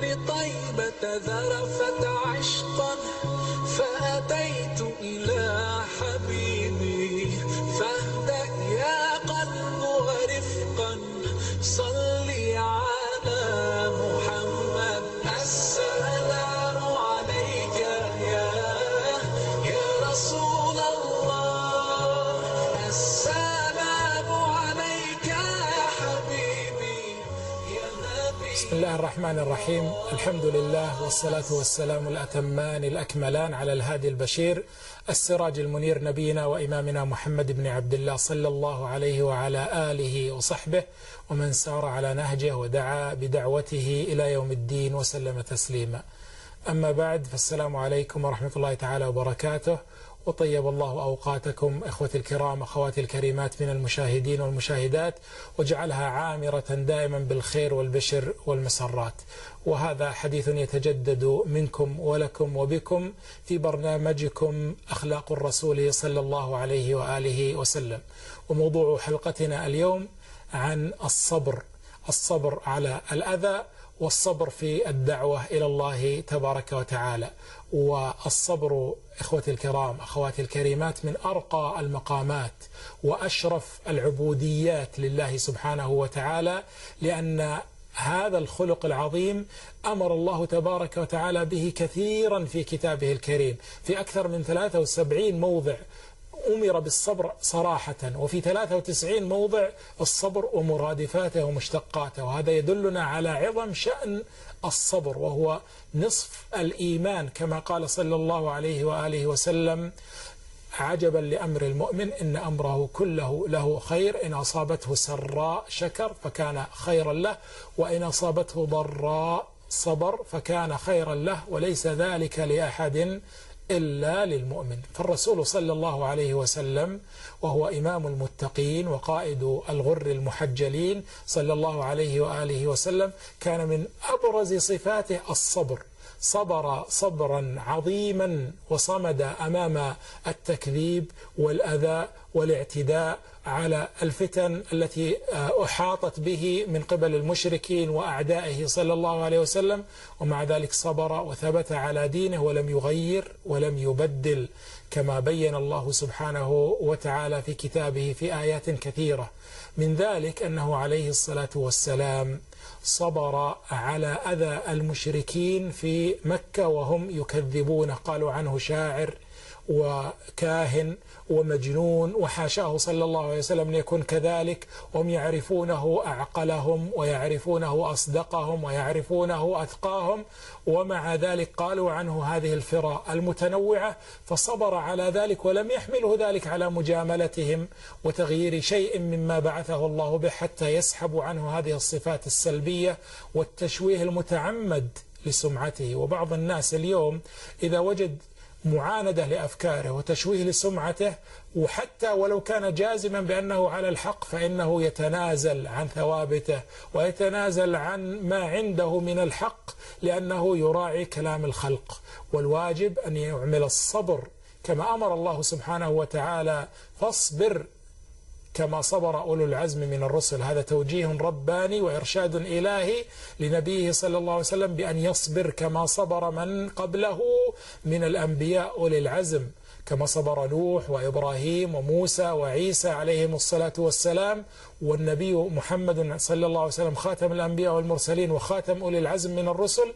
لطيبة ذرفت عشقا فأتيت إلى حبيبي فاهدأ يا قلب ورفقا صلي على محمد. السلام عليك يا رسول الله، السلام عليك يا حبيبي يا نبي. بسم الله الرحمن الرحيم. الحمد لله والصلاة والسلام الأتمان الأكملان على الهادي البشير السراج المنير نبينا وإمامنا محمد بن عبد الله صلى الله عليه وعلى آله وصحبه ومن سار على نهجه ودعا بدعوته إلى يوم الدين وسلم تسليما. أما بعد، فالسلام عليكم ورحمة الله تعالى وبركاته، وطيب الله أوقاتكم إخوتي الكرام أخواتي الكريمات من المشاهدين والمشاهدات، وجعلها عامرة دائما بالخير والبشر والمسرات. وهذا حديث يتجدد منكم ولكم وبكم في برنامجكم أخلاق الرسول صلى الله عليه وآله وسلم. وموضوع حلقتنا اليوم عن الصبر على الأذى والصبر في الدعوة إلى الله تبارك وتعالى. والصبر إخوتي الكرام أخواتي الكريمات من أرقى المقامات وأشرف العبوديات لله سبحانه وتعالى، لأن هذا الخلق العظيم أمر الله تبارك وتعالى به كثيرا في كتابه الكريم، في أكثر من 73 موضع أمر بالصبر صراحة، وفي 93 موضع الصبر ومرادفاته ومشتقاته. وهذا يدلنا على عظم شأن الصبر، وهو نصف الإيمان، كما قال صلى الله عليه وآله وسلم: عجبا لأمر المؤمن إن أمره كله له خير، إن أصابته سراء شكر فكان خيرا له، وإن أصابته ضراء صبر فكان خيرا له، وليس ذلك لأحد إلا للمؤمن. فالرسول صلى الله عليه وسلم وهو إمام المتقين وقائد الغر المحجلين صلى الله عليه وآله وسلم كان من أبرز صفاته الصبر. صبر صبرا عظيما وصمد أمام التكذيب والأذى والاعتداء على الفتن التي أحاطت به من قبل المشركين وأعدائه صلى الله عليه وسلم، ومع ذلك صبر وثبت على دينه ولم يغير ولم يبدل، كما بين الله سبحانه وتعالى في كتابه في آيات كثيرة. من ذلك أنه عليه الصلاة والسلام صبر على أذى المشركين في مكة وهم يكذبونه، قالوا عنه شاعر وكاهن ومجنون، وحاشاه صلى الله عليه وسلم أن يكون كذلك، وهم يعرفونه أعقلهم ويعرفونه أصدقهم ويعرفونه أتقاهم، ومع ذلك قالوا عنه هذه الفرى المتنوعة. فصبر على ذلك ولم يحمله ذلك على مجاملتهم وتغيير شيء مما بعثه الله به، حتى يسحبوا عنه هذه الصفات السلبية والتشويه المتعمد لسمعته. وبعض الناس اليوم إذا وجد معاندة لأفكاره وتشويه لسمعته، وحتى ولو كان جازما بأنه على الحق، فإنه يتنازل عن ثوابته ويتنازل عن ما عنده من الحق، لأنه يراعي كلام الخلق. والواجب أن يعمل الصبر كما أمر الله سبحانه وتعالى: فاصبر كما صبر أولو العزم من الرسل. هذا توجيه رباني وإرشاد إلهي لنبيه صلى الله عليه وسلم بأن يصبر كما صبر من قبله من الأنبياء أولي العزم، كما صبر نوح وإبراهيم وموسى وعيسى عليهم الصلاة والسلام. والنبي محمد صلى الله عليه وسلم خاتم الأنبياء والمرسلين وخاتم أولي العزم من الرسل،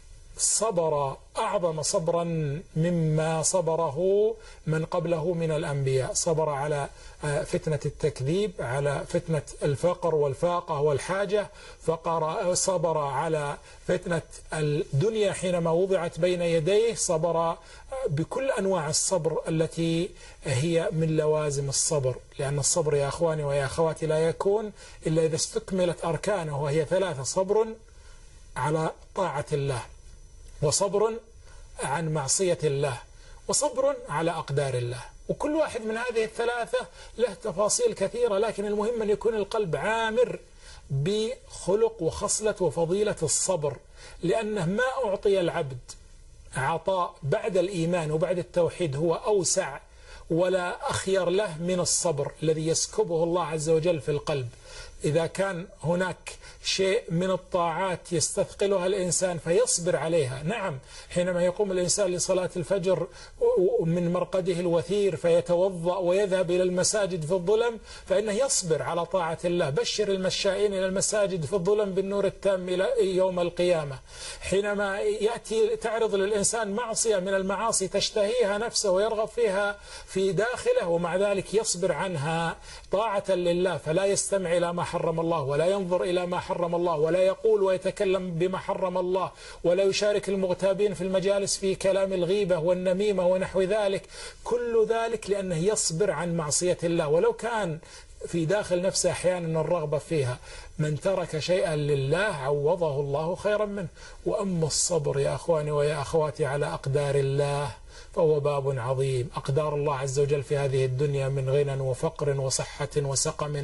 صبر أعظم صبرا مما صبره من قبله من الأنبياء. صبر على فتنة التكذيب، على فتنة الفقر والفاقة والحاجة، صبر على فتنة الدنيا حينما وضعت بين يديه، صبر بكل أنواع الصبر التي هي من لوازم الصبر. لأن الصبر يا أخواني ويا أخواتي لا يكون إلا إذا استكملت أركانه، وهي 3: صبر على طاعة الله، وصبر عن معصية الله، وصبر على أقدار الله. وكل واحد من هذه الثلاثة له تفاصيل كثيرة، لكن المهم أن يكون القلب عامر بخلق وخصلة وفضيلة الصبر، لأنه ما أعطي العبد عطاء بعد الإيمان وبعد التوحيد هو أوسع ولا أخير له من الصبر الذي يسكبه الله عز وجل في القلب. إذا كان هناك شيء من الطاعات يستثقلها الإنسان فيصبر عليها. نعم، حينما يقوم الإنسان لصلاة الفجر من مرقده الوثير فيتوضأ ويذهب إلى المساجد في الظلم فإنه يصبر على طاعة الله. بشر المشائين إلى المساجد في الظلم بالنور التام إلى يوم القيامة. حينما يأتي تعرض للإنسان معصية من المعاصي تشتهيها نفسه ويرغب فيها في داخله ومع ذلك يصبر عنها طاعة لله، فلا يستمع إلى ما حرم الله ولا ينظر إلى ما حرم الله ولا يقول ويتكلم بما حرم الله ولا يشارك المغتابين في المجالس في كلام الغيبة والنميمة ونحو ذلك. كل ذلك لأنه يصبر عن معصية الله، ولو كان في داخل نفسه أحيانا الرغبة فيها. من ترك شيئا لله عوضه الله خيرا منه. وأما الصبر يا أخواني ويا أخواتي على أقدار الله فهو باب عظيم. أقدار الله عز وجل في هذه الدنيا من غنى وفقر وصحة وسقم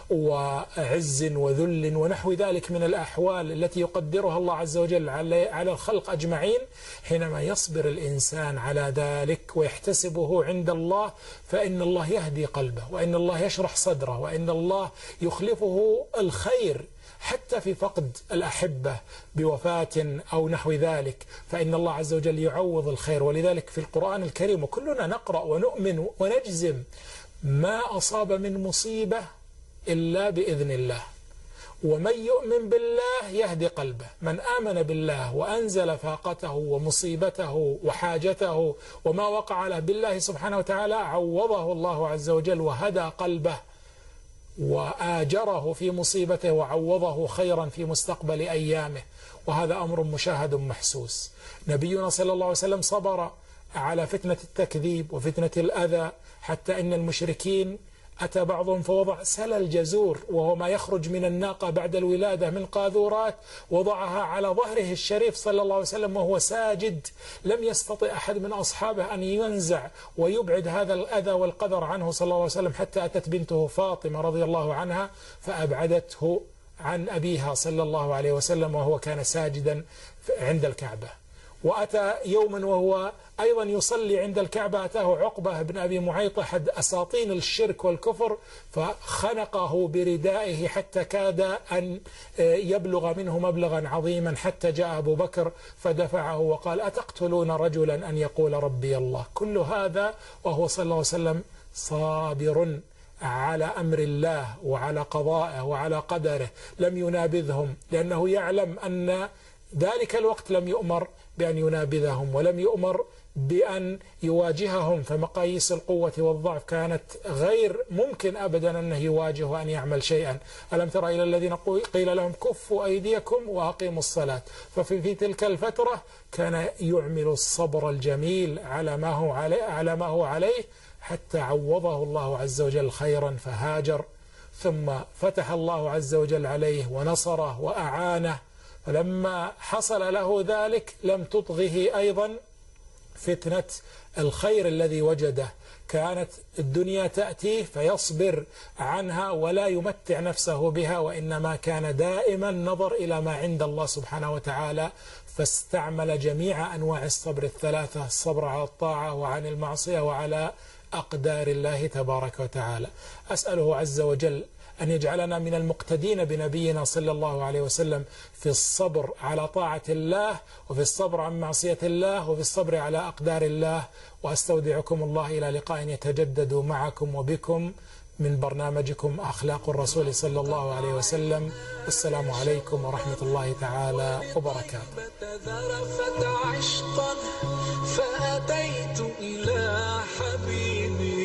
وعز وذل ونحو ذلك من الأحوال التي يقدرها الله عز وجل على الخلق أجمعين. حينما يصبر الإنسان على ذلك ويحتسبه عند الله فإن الله يهدي قلبه وإن الله يشرح صدره وإن الله يخلفه الخير حتى في فقد الأحبة بوفاة أو نحو ذلك، فإن الله عز وجل يعوض الخير. ولذلك في القرآن الكريم وكلنا نقرأ ونؤمن ونجزم ما أصاب من مصيبة إلا بإذن الله، ومن يؤمن بالله يهدي قلبه. من آمن بالله وأنزل فاقته ومصيبته وحاجته وما وقع له بالله سبحانه وتعالى عوضه الله عز وجل وهدى قلبه وآجره في مصيبته وعوضه خيرا في مستقبل أيامه، وهذا أمر مشاهد محسوس. نبينا صلى الله عليه وسلم صبر على فتنة التكذيب وفتنة الأذى حتى إن المشركين أتى بعضهم فوضع سل الجزور وهو ما يخرج من الناقة بعد الولادة من قاذورات، وضعها على ظهره الشريف صلى الله عليه وسلم وهو ساجد. لم يستطع أحد من أصحابه أن ينزع ويبعد هذا الأذى والقدر عنه صلى الله عليه وسلم، حتى أتت بنته فاطمة رضي الله عنها فأبعدته عن أبيها صلى الله عليه وسلم وهو كان ساجدا عند الكعبة. وأتى يوما وهو أيضا يصلي عند الكعبة أتاه عقبة بن أبي معيط أحد أساطين الشرك والكفر فخنقه بردائه حتى كاد أن يبلغ منه مبلغا عظيما، حتى جاء أبو بكر فدفعه وقال أتقتلون رجلا أن يقول ربي الله. كل هذا وهو صلى الله عليه وسلم صابر على أمر الله وعلى قضائه وعلى قدره، لم ينابذهم لأنه يعلم أن ذلك الوقت لم يؤمر بأن ينابذهم ولم يؤمر بأن يواجههم، فمقاييس القوة والضعف كانت غير ممكن أبدا أنه يواجه وأن يعمل شيئا. ألم ترى إلى الذين قيل لهم كفوا أيديكم وأقيموا الصلاة، ففي تلك الفترة كان يعمل الصبر الجميل على ما هو عليه حتى عوضه الله عز وجل خيرا فهاجر، ثم فتح الله عز وجل عليه ونصره وأعانه. فلما حصل له ذلك لم تطغه أيضا فتنة الخير الذي وجده. كانت الدنيا تأتي فيصبر عنها ولا يمتع نفسه بها، وإنما كان دائما نظر إلى ما عند الله سبحانه وتعالى، فاستعمل جميع أنواع الصبر الثلاثة: الصبر على الطاعة وعن المعصية وعلى أقدار الله تبارك وتعالى. أسأله عز وجل أن يجعلنا من المقتدين بنبينا صلى الله عليه وسلم في الصبر على طاعة الله وفي الصبر عن معصية الله وفي الصبر على أقدار الله. وأستودعكم الله إلى لقاء يتجدد معكم وبكم من برنامجكم أخلاق الرسول صلى الله عليه وسلم. السلام عليكم ورحمة الله تعالى وبركاته. ذرفت عشقا فأتيت إلى حبيبي